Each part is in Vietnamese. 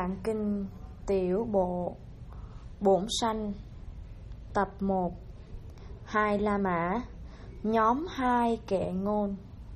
Tạng Kinh Tiểu Bộ Bổn Sanh Tập 1 Hai La Mã Nhóm 2 Kệ Ngôn.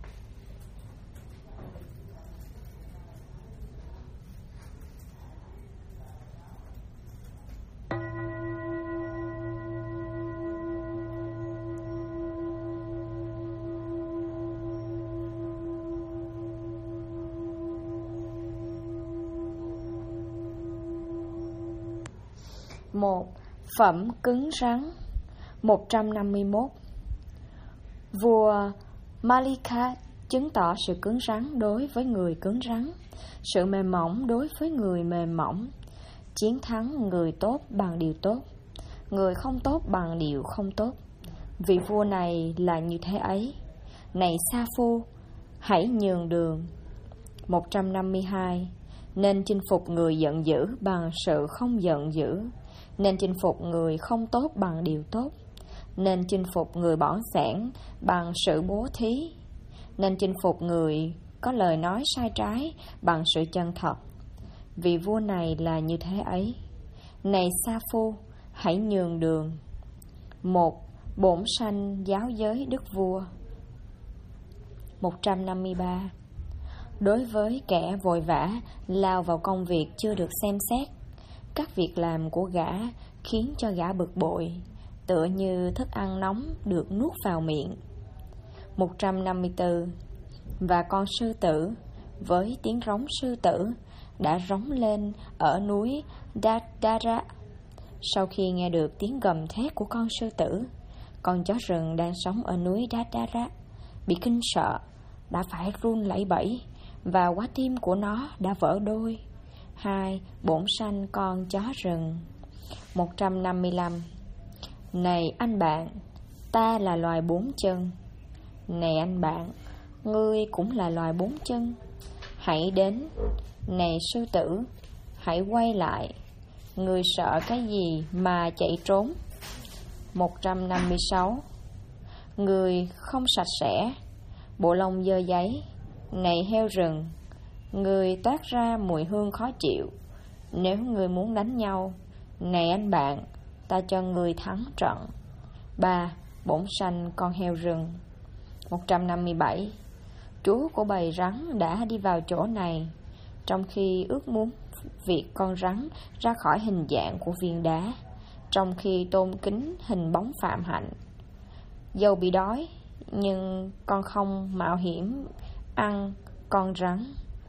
Một. Phẩm cứng rắn. 151. Vua Malika chứng tỏ sự cứng rắn đối với người cứng rắn, sự mềm mỏng đối với người mềm mỏng, chiến thắng người tốt bằng điều tốt, người không tốt bằng điều không tốt. Vị vua này là như thế ấy. Này Sa Phu, hãy nhường đường. 152. Nên chinh phục người giận dữ bằng sự không giận dữ, nên chinh phục người không tốt bằng điều tốt, nên chinh phục người bỏng sẻn bằng sự bố thí, nên chinh phục người có lời nói sai trái bằng sự chân thật. Vị vua này là như thế ấy. Này Sa Phu, hãy nhường đường. 1. Bổn sanh giáo giới đức vua. 153. Đối với kẻ vội vã lao vào công việc chưa được xem xét, các việc làm của gã khiến cho gã bực bội, tựa như thức ăn nóng được nuốt vào miệng. 154. Và con sư tử với tiếng rống sư tử đã rống lên ở núi Dadara. Sau khi nghe được tiếng gầm thét của con sư tử, con chó rừng đang sống ở núi Dadara bị kinh sợ, đã phải run lẩy bẩy, và quả tim của nó đã vỡ đôi. 2. Bổn sanh con chó rừng. 155. Này anh bạn, ta là loài bốn chân. Này anh bạn, ngươi cũng là loài bốn chân. Hãy đến. Này sư tử, hãy quay lại. Ngươi sợ cái gì mà chạy trốn? 156. Ngươi không sạch sẽ, bộ lông dơ giấy. Này heo rừng, ngươi toát ra mùi hương khó chịu. Nếu ngươi muốn đánh nhau, này anh bạn, ta cho ngươi thắng trận. 3. Bổn sanh con heo rừng. 157. Chúa của bầy rắn đã đi vào chỗ này, trong khi ước muốn việc con rắn ra khỏi hình dạng của viên đá, trong khi tôn kính hình bóng Phạm Hạnh. Dầu bị đói, nhưng con không mạo hiểm ăn con rắn.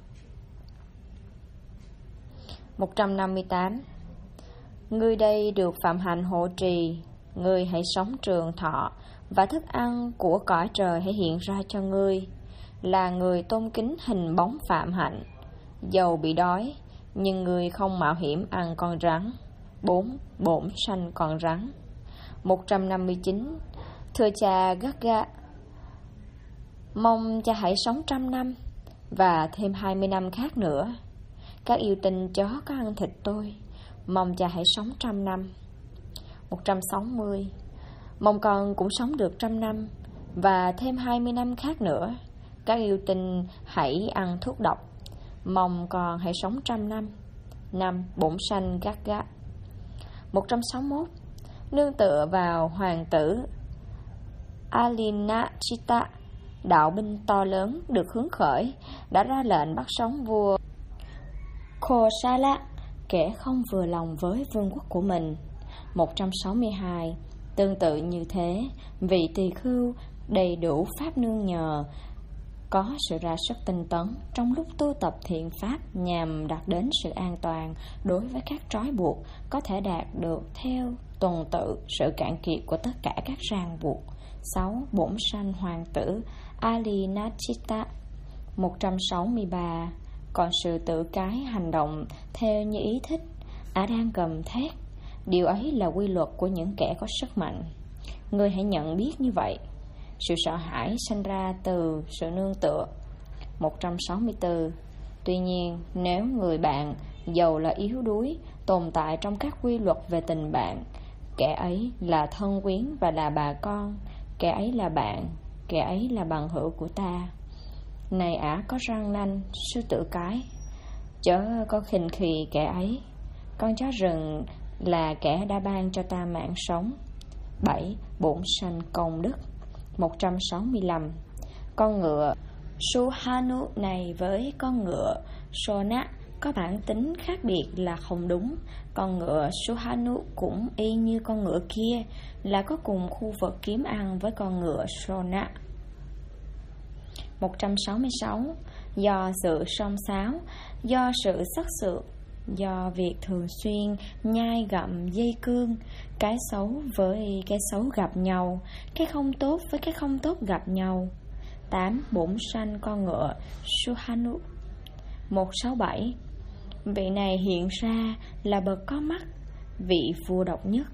158. Ngươi đây được Phạm Hạnh hộ trì, ngươi hãy sống trường thọ, và thức ăn của cõi trời hãy hiện ra cho ngươi. Là người tôn kính hình bóng Phạm Hạnh, dầu bị đói, nhưng ngươi không mạo hiểm ăn con rắn. 4. Bổn sanh con rắn. 159. Thưa cha Gaga, mong cha hãy sống 100 năm và thêm 20 năm khác nữa. Các yêu tinh chó có ăn thịt tôi, mong cha hãy sống 100 năm. 160. Mong con cũng sống được 100 năm và thêm 20 năm khác nữa. Các yêu tinh hãy ăn thuốc độc, mong con hãy sống 100 năm. 5. Bổn sanh Gaga. 161. Nương tựa vào hoàng tử Alinachita, đạo binh to lớn được hướng khởi đã ra lệnh bắt sống vua Kosala, kẻ không vừa lòng với vương quốc của mình. 162. Tương tự như thế, vị tỳ khưu đầy đủ pháp nương nhờ, có sự ra sức tinh tấn trong lúc tu tập thiện pháp nhằm đạt đến sự an toàn đối với các trói buộc, có thể đạt được theo tuần tự sự cạn kiệt của tất cả các ràng buộc. 6. Bổn sanh hoàng tử Alinachita. 163. Còn sự tự cái hành động theo như ý thích, đang gầm thét. Điều ấy là quy luật của những kẻ có sức mạnh. Ngươi hãy nhận biết như vậy. Sự sợ hãi sinh ra từ sự nương tựa. 164. Tuy nhiên, nếu người bạn dầu là yếu đuối tồn tại trong các quy luật về tình bạn, kẻ ấy là thân quyến và là bà con, kẻ ấy là bạn, kẻ ấy là bằng hữu của ta. Này ả có răng nanh, sư tử cái, Chớ có khinh khi kẻ ấy. Con chó rừng là kẻ đã ban cho ta mạng sống. 7. Bổn sanh công đức. 165. Con ngựa Suhanu này với con ngựa Sona có bản tính khác biệt là không đúng. Con ngựa Suhanu cũng y như con ngựa kia, là có cùng khu vực kiếm ăn với con ngựa Sona. 166. Do sự song sáo, do sự sắc sược, do việc thường xuyên nhai gặm dây cương, cái xấu với cái xấu gặp nhau, cái không tốt với cái không tốt gặp nhau. 8. Bổn sanh con ngựa Suhanu. 167. Vị này hiện ra là bậc có mắt, vị vua độc nhất,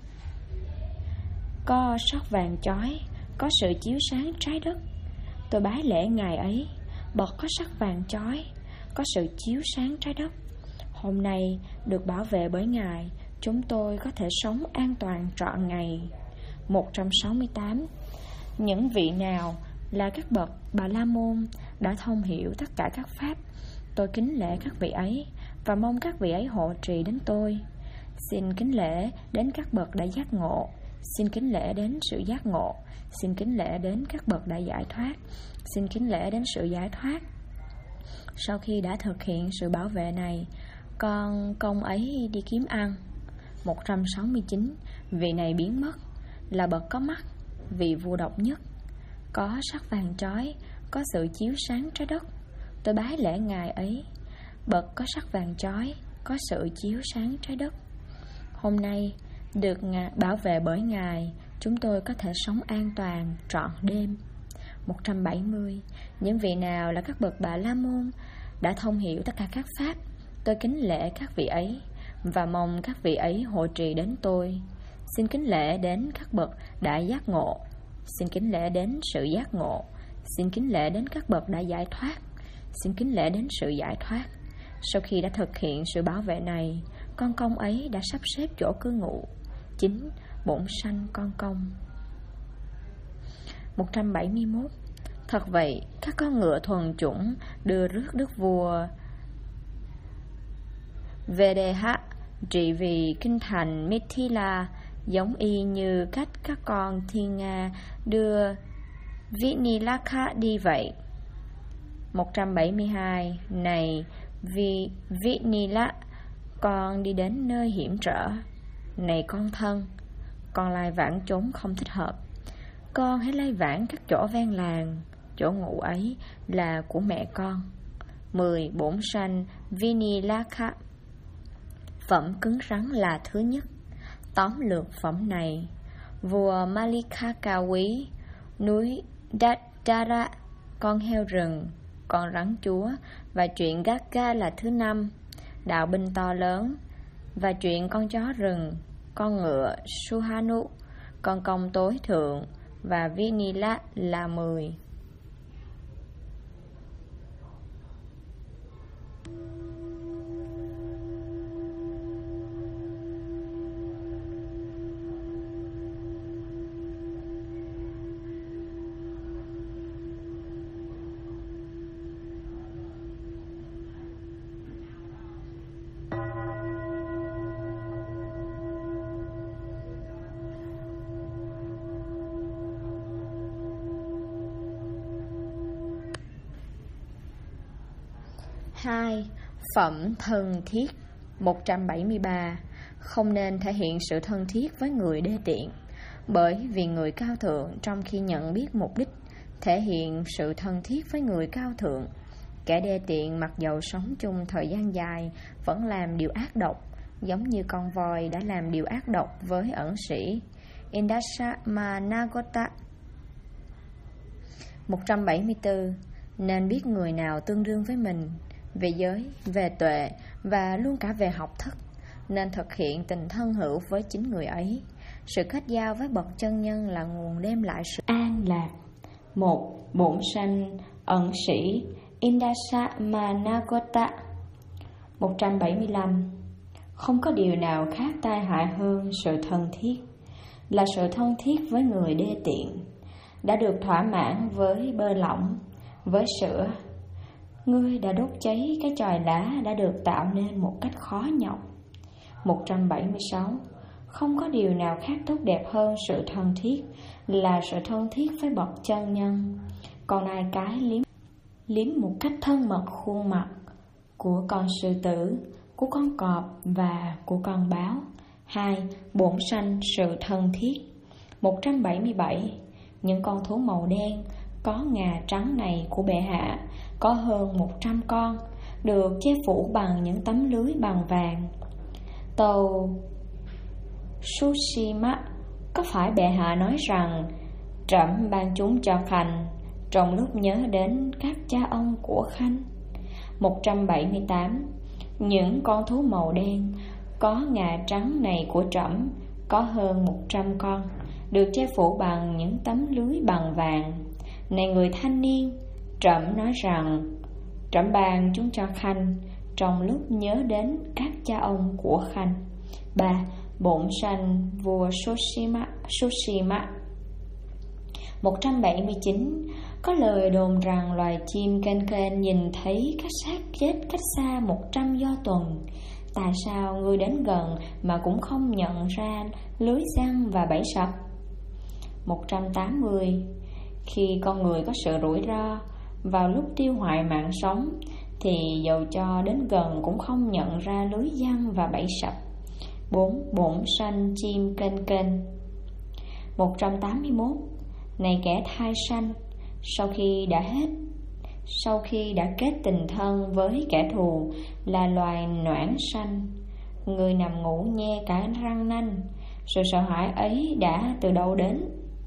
có sắc vàng chói, có sự chiếu sáng trái đất. Tôi bái lễ ngài ấy, bậc có sắc vàng chói, có sự chiếu sáng trái đất. Hôm nay được bảo vệ bởi ngài, chúng tôi có thể sống an toàn trọn ngày. 168. Những vị nào là các bậc Bà La Môn đã thông hiểu tất cả các pháp, tôi kính lễ các vị ấy và mong các vị ấy hộ trì đến tôi. Xin kính lễ đến các bậc đã giác ngộ, xin kính lễ đến sự giác ngộ, xin kính lễ đến các bậc đã giải thoát, xin kính lễ đến sự giải thoát. Sau khi đã thực hiện sự bảo vệ này, con công ấy đi kiếm ăn. 169. Vị này biến mất, là bậc có mắt, vị vua độc nhất, có sắc vàng chói, có sự chiếu sáng trái đất. Tôi bái lễ ngài ấy, bậc có sắc vàng chói, có sự chiếu sáng trái đất. Hôm nay được bảo vệ bởi ngài, chúng tôi có thể sống an toàn trọn đêm. 170. Những vị nào là các bậc Bà La Môn đã thông hiểu tất cả các pháp, tôi kính lễ các vị ấy và mong các vị ấy hộ trì đến tôi. Xin kính lễ đến các bậc đã giác ngộ, xin kính lễ đến sự giác ngộ, xin kính lễ đến các bậc đã giải thoát, xin kính lễ đến sự giải thoát. Sau khi đã thực hiện sự bảo vệ này, con công ấy đã sắp xếp chỗ cư ngụ. 9. Bổn sanh con công. 171. Thật vậy, các con ngựa thuần chủng đưa rước đức vua Vedeha trị vì kinh thành Mithila, giống y như cách các con thiên nga đưa Vinilakha đi vậy. 172. Này Vinila, con đi đến nơi hiểm trở. Này con thân, con lai vãng trốn không thích hợp. Con hãy lai vãng các chỗ ven làng, chỗ ngủ ấy là của mẹ con. 10. Bổn sanh Vinilakha. Phẩm cứng rắn là thứ nhất. Tóm lược phẩm này: vua Malika cao quý, núi Dara, con heo rừng, con rắn chúa, và chuyện Gaga là thứ năm. Đạo binh to lớn, và chuyện con chó rừng, con ngựa Suhanu, con công tối thượng, và Vinila là 10. Hai. Phẩm thân thiết. 173. Không nên thể hiện sự thân thiết với người đê tiện, bởi vì người cao thượng trong khi nhận biết mục đích thể hiện sự thân thiết với người cao thượng, kẻ đê tiện mặc dầu sống chung thời gian dài vẫn làm điều ác độc, giống như con voi đã làm điều ác độc với ẩn sĩ Indasa Managota. 174. Nên biết người nào tương đương với mình về giới, về tuệ và luôn cả về học thức, nên thực hiện tình thân hữu với chính người ấy. Sự kết giao với bậc chân nhân là nguồn đem lại sự an lạc. 1. Bổn sanh ẩn sĩ Indasa Managota. 175. Không có điều nào khác tai hại hơn sự thân thiết, là sự thân thiết với người đê tiện, đã được thỏa mãn với bơ lỏng, với sữa, Ngươi đã đốt cháy cái chòi lá đã được tạo nên một cách khó nhọc. 176. Không có điều nào khác tốt đẹp hơn sự thân thiết, là sự thân thiết với bậc chân nhân. Con nai cái liếm một cách thân mật khuôn mặt của con sư tử, của con cọp và của con báo. 2. Bổn sanh sự thân thiết. 177. Những con thú màu đen có ngà trắng này của bệ hạ có hơn 100 con, được che phủ bằng những tấm lưới bằng vàng. Tàu Tsushima, có phải bệ hạ nói rằng trẫm ban chúng cho Khanh trong lúc nhớ đến các cha ông của Khanh? 178. Những con thú màu đen có ngà trắng này của trẫm có hơn 100 con, được che phủ bằng những tấm lưới bằng vàng. Này người thanh niên, trẫm nói rằng trẫm ban chúng cho Khanh trong lúc nhớ đến các cha ông của Khanh. 3. Bổn sanh vua Tsushima. 179. Có lời đồn rằng loài chim kên nhìn thấy các xác chết cách xa 100 do tuần. Tại sao ngươi đến gần mà cũng không nhận ra lưới giăng và bẫy sập? 180. Khi con người có sự rủi ro vào lúc tiêu hoại mạng sống, thì dầu cho đến gần cũng không nhận ra lưới giăng và bẫy sập. 4. Bổn sanh chim kên. 181. Này kẻ thai sanh, sau khi đã kết tình thân với kẻ thù là loài noãn sanh, người nằm ngủ nhe cả răng nanh, sự sợ hãi ấy đã từ đâu đến?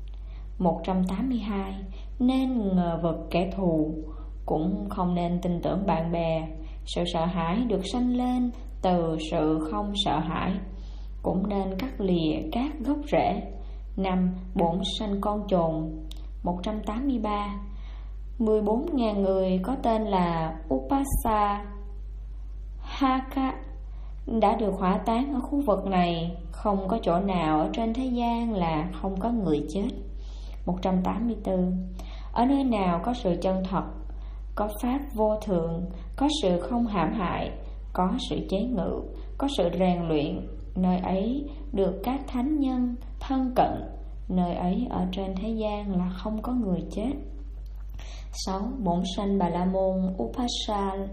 182. Nên ngờ vực kẻ thù, cũng không nên tin tưởng bạn bè. Sự sợ hãi được sanh lên từ sự không sợ hãi, cũng nên cắt lìa các gốc rễ. 5. Bổn sanh con trồn. 183. 14.000 người có tên là Upasa Haka đã được hỏa táng ở khu vực này. Không có chỗ nào ở trên thế gian là không có người chết. 184. Ở nơi nào có sự chân thật, có pháp vô thượng, có sự không hãm hại, có sự chế ngự, có sự rèn luyện, nơi ấy được các thánh nhân thân cận. Nơi ấy ở trên thế gian là không có người chết. 6. Bổn sanh Bà La Môn Upasala.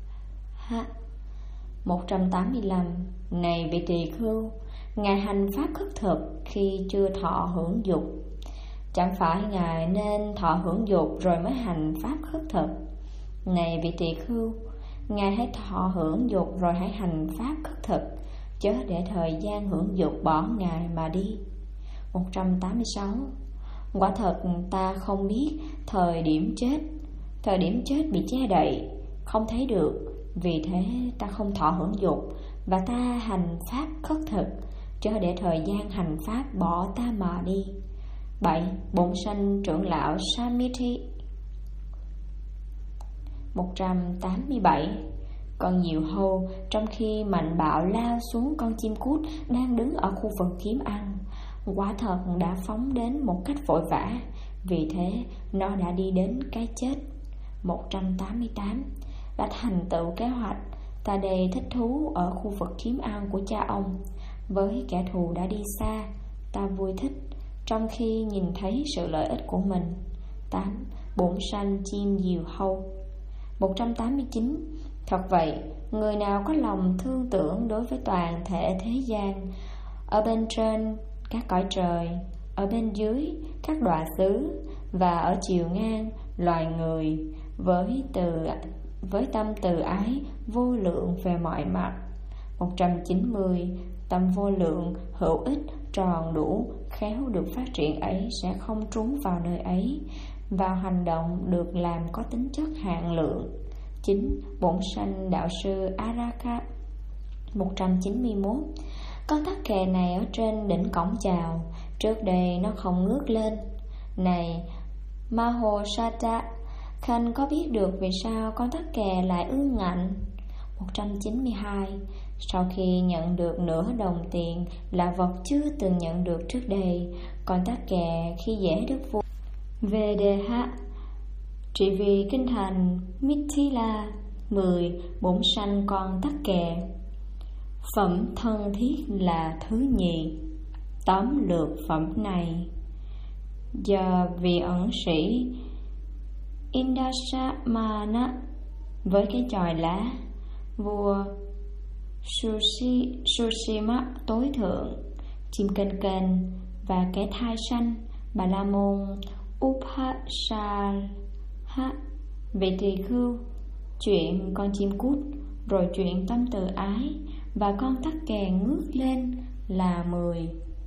185. Này vị tỳ khưu, ngài hành pháp khất thực khi chưa thọ hưởng dục. Chẳng phải ngài nên thọ hưởng dục rồi mới hành pháp khất thực? Này vị tỳ khưu, ngài hãy thọ hưởng dục rồi hãy hành pháp khất thực, chớ để thời gian hưởng dục bỏ ngài mà đi. 186. Quả thật ta không biết thời điểm chết bị che đậy, không thấy được, vì thế ta không thọ hưởng dục và ta hành pháp khất thực, chớ để thời gian hành pháp bỏ ta mà đi. 7. Bổn sanh trưởng lão Samiti. 187. Con diều hâu trong khi mạnh bạo lao xuống con chim cút đang đứng ở khu vực kiếm ăn, quả thật đã phóng đến một cách vội vã, vì thế nó đã đi đến cái chết. 188. Đã thành tựu kế hoạch, ta đầy thích thú ở khu vực kiếm ăn của cha ông. Với kẻ thù đã đi xa, ta vui thích trong khi nhìn thấy sự lợi ích của mình. 8. Bổn sanh chim diều hâu. 189. Thật vậy, người nào có lòng thương tưởng đối với toàn thể thế gian, ở bên trên các cõi trời, ở bên dưới các đọa xứ và ở chiều ngang loài người, với tâm từ ái vô lượng về mọi mặt. 190. Tâm vô lượng, hữu ích, tròn đủ, khéo được phát triển ấy sẽ không trú vào nơi ấy, vào hành động được làm có tính chất hạn lượng. 9. Bổn sanh đạo sư Araka. 191. Con tắc kè này ở trên đỉnh cổng chào, trước đây nó không ngước lên. Này Mahosata, Khanh có biết được vì sao con tắc kè lại ương ngạnh? 192. Sau khi nhận được nửa đồng tiền là vật chưa từng nhận được trước đây, con tắc kè khi dễ đức vua Vedeha Trị vì kinh thành Mithila 10. Bổn sanh con tắc kè. Phẩm thân thiết là thứ nhì. Tóm lược phẩm này, giờ vị ẩn sĩ Indasamana với cái chòi lá, vua Sushima tối thượng, chim kênh kênh và kẻ thai sanh Bà La Môn Uphasalha, vị tỳ khưu, chuyện con chim cút, rồi chuyện tâm từ ái và con tắc kè ngước lên là 10.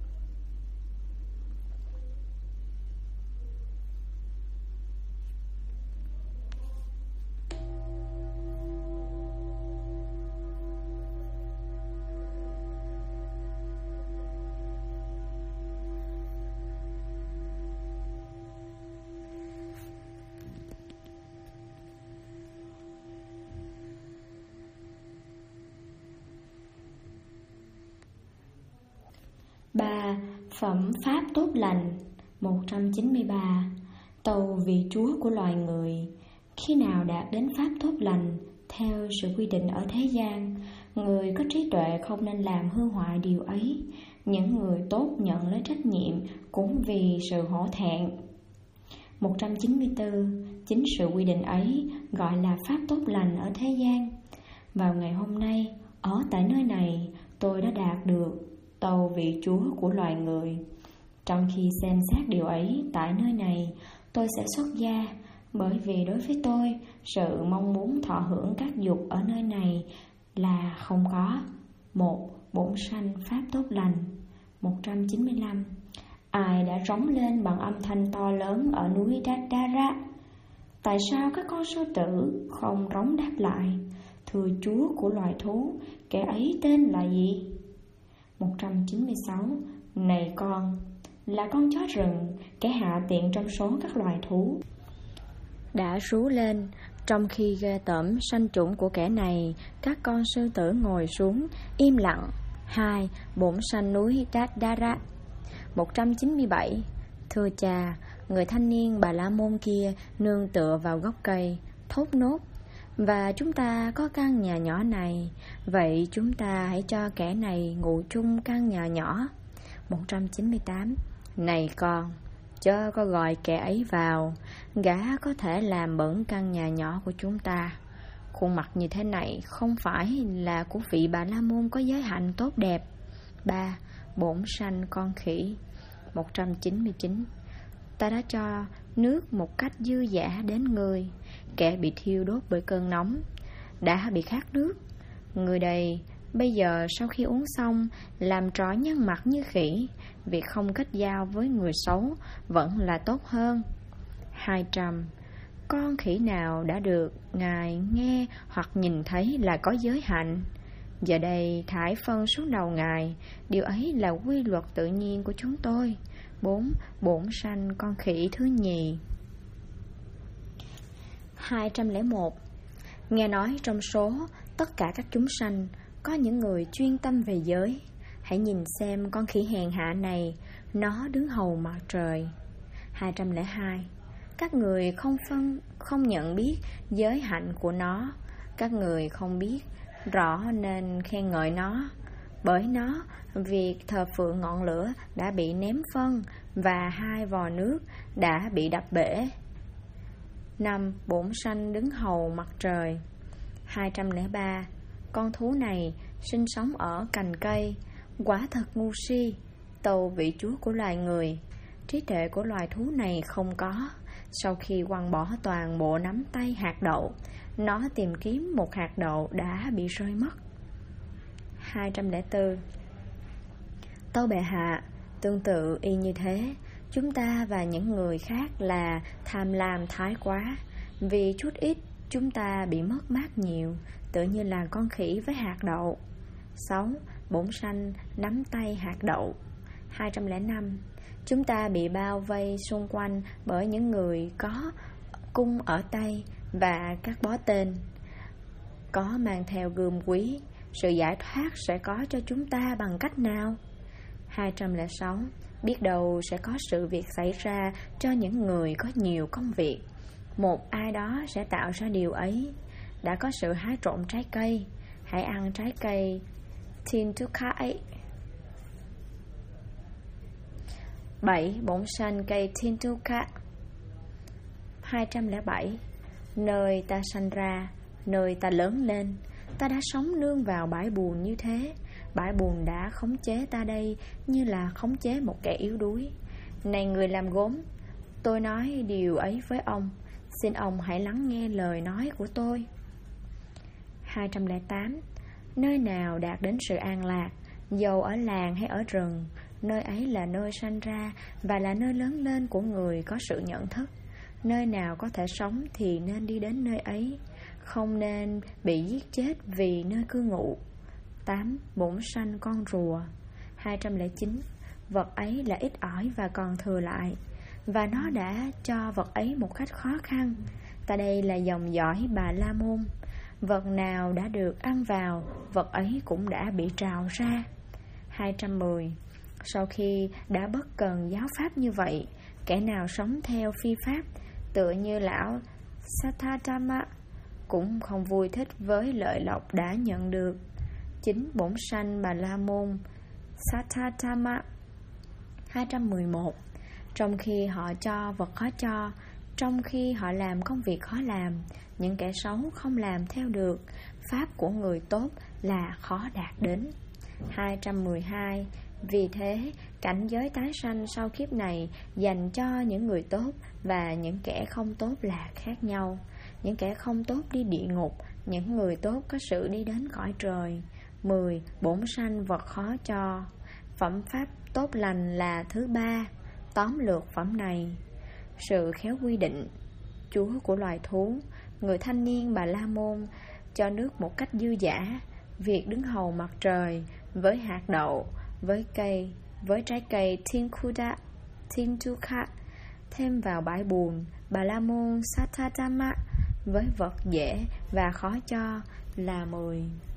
Phẩm pháp tốt lành. 193. Tâu vị Chúa của loài người, khi nào đạt đến pháp tốt lành theo sự quy định ở thế gian, người có trí tuệ không nên làm hư hoại điều ấy. Những người tốt nhận lấy trách nhiệm cũng vì sự hổ thẹn. 194. Chính sự quy định ấy gọi là pháp tốt lành ở thế gian. Vào ngày hôm nay, ở tại nơi này, tôi đã đạt được tâu vị Chúa của loài người. Trong khi xem xét điều ấy tại nơi này, tôi sẽ xuất gia, bởi vì đối với tôi, sự mong muốn thọ hưởng các dục ở nơi này là không có. 1. Bổn sanh pháp tốt lành. 195. Ai đã rống lên bằng âm thanh to lớn ở núi Dadara? Tại sao các con sư tử không rống đáp lại? Thưa Chúa của loài thú, kẻ ấy tên là gì? 196. Này con, là con chó rừng, kẻ hạ tiện trong số các loài thú, đã rú lên. Trong khi ghê tởm sanh chủng của kẻ này, các con sư tử ngồi xuống im lặng. 2. Bổn sanh núi Dadara. 197. Thưa cha, người thanh niên Bà La Môn kia nương tựa vào gốc cây, thốt nốt: và chúng ta có căn nhà nhỏ này, vậy chúng ta hãy cho kẻ này ngủ chung căn nhà nhỏ. 198. Này con, chớ có gọi kẻ ấy vào, gã có thể làm bẩn căn nhà nhỏ của chúng ta. Khuôn mặt như thế này không phải là của vị Bà La Môn có giới hạnh tốt đẹp. 3. Bổn sanh con khỉ. 199. Ta đã cho nước một cách dư dả đến người, kẻ bị thiêu đốt bởi cơn nóng đã bị khát nước. Người đây bây giờ sau khi uống xong làm trò nhăn mặt như khỉ, việc không kết giao với người xấu vẫn là tốt hơn. 200. Con khỉ nào đã được Ngài nghe hoặc nhìn thấy là có giới hạnh, giờ đây thải phân xuống đầu Ngài. Điều ấy là quy luật tự nhiên của chúng tôi. 4. Bổn sanh con khỉ thứ nhì. 201. Nghe nói trong số tất cả các chúng sanh có những người chuyên tâm về giới. Hãy nhìn xem con khỉ hèn hạ này, nó đứng hầu mặt trời. 202. Các người không nhận biết giới hạnh của nó. Các người không biết rõ nên khen ngợi nó. Bởi nó, việc thờ phượng ngọn lửa đã bị ném phân và 2 vò nước đã bị đập bể. 5. Bổn sanh đứng hầu mặt trời. 203. Con thú này sinh sống ở cành cây, quả thật ngu si. Tâu vị Chúa của loài người, trí tuệ của loài thú này không có. Sau khi quăng bỏ toàn bộ nắm tay hạt đậu, nó tìm kiếm một hạt đậu đã bị rơi mất. 204. Tâu bệ hạ, tương tự y như thế, chúng ta và những người khác là tham lam thái quá. Vì chút ít chúng ta bị mất mát nhiều, tự như là con khỉ với hạt đậu. 6. Bổn sanh nắm tay hạt đậu. 205. Chúng ta bị bao vây xung quanh bởi những người có cung ở tay và các bó tên, có mang theo gươm quý. Sự giải thoát sẽ có cho chúng ta bằng cách nào? 206. Biết đâu sẽ có sự việc xảy ra cho những người có nhiều công việc. một ai đó sẽ tạo ra điều ấy. Đã có sự hái trộn trái cây, hãy ăn trái cây Tintukai. 7. Bổn sanh cây Tintuka. 207. Nơi ta sanh ra, nơi ta lớn lên, ta đã sống nương vào bãi buồn như thế. Bãi buồn đã khống chế ta đây như là khống chế một kẻ yếu đuối. Này người làm gốm, tôi nói điều ấy với ông, xin ông hãy lắng nghe lời nói của tôi. 208. Nơi nào đạt đến sự an lạc, dầu ở làng hay ở rừng, nơi ấy là nơi sanh ra và là nơi lớn lên của người có sự nhận thức. Nơi nào có thể sống thì nên đi đến nơi ấy, không nên bị giết chết vì nơi cư ngụ. 8. Bổn sanh con rùa. 209. Vật ấy là ít ỏi và còn thừa lại, và nó đã cho vật ấy một cách khó khăn. Ta đây là dòng dõi Bà La Môn. Vật nào đã được ăn vào, vật ấy cũng đã bị trào ra. 210. Sau khi đã bất cần giáo pháp như vậy, kẻ nào sống theo phi pháp, tựa như lão Sattadhamma, cũng không vui thích với lợi lộc đã nhận được. 9. Bổn sanh Bà La Môn Sattadhamma. 211. Trong khi họ cho vật khó cho, trong khi họ làm công việc khó làm, những kẻ xấu không làm theo được, pháp của người tốt là khó đạt đến. 212. Vì thế, cảnh giới tái sanh sau kiếp này dành cho những người tốt và những kẻ không tốt là khác nhau. Những kẻ không tốt đi địa ngục, những người tốt có sự đi đến cõi trời. 10. Bổn sanh vật khó cho. Phẩm pháp tốt lành là thứ 3. Tóm lược phẩm này: sự khéo quy định, chúa của loài thú, người thanh niên Bà La Môn cho nước một cách dư dả, việc đứng hầu mặt trời với hạt đậu, với trái cây Tintuka, thêm vào bãi buồn Bà La Môn Sattadhamma với vật dễ và khó cho là 10.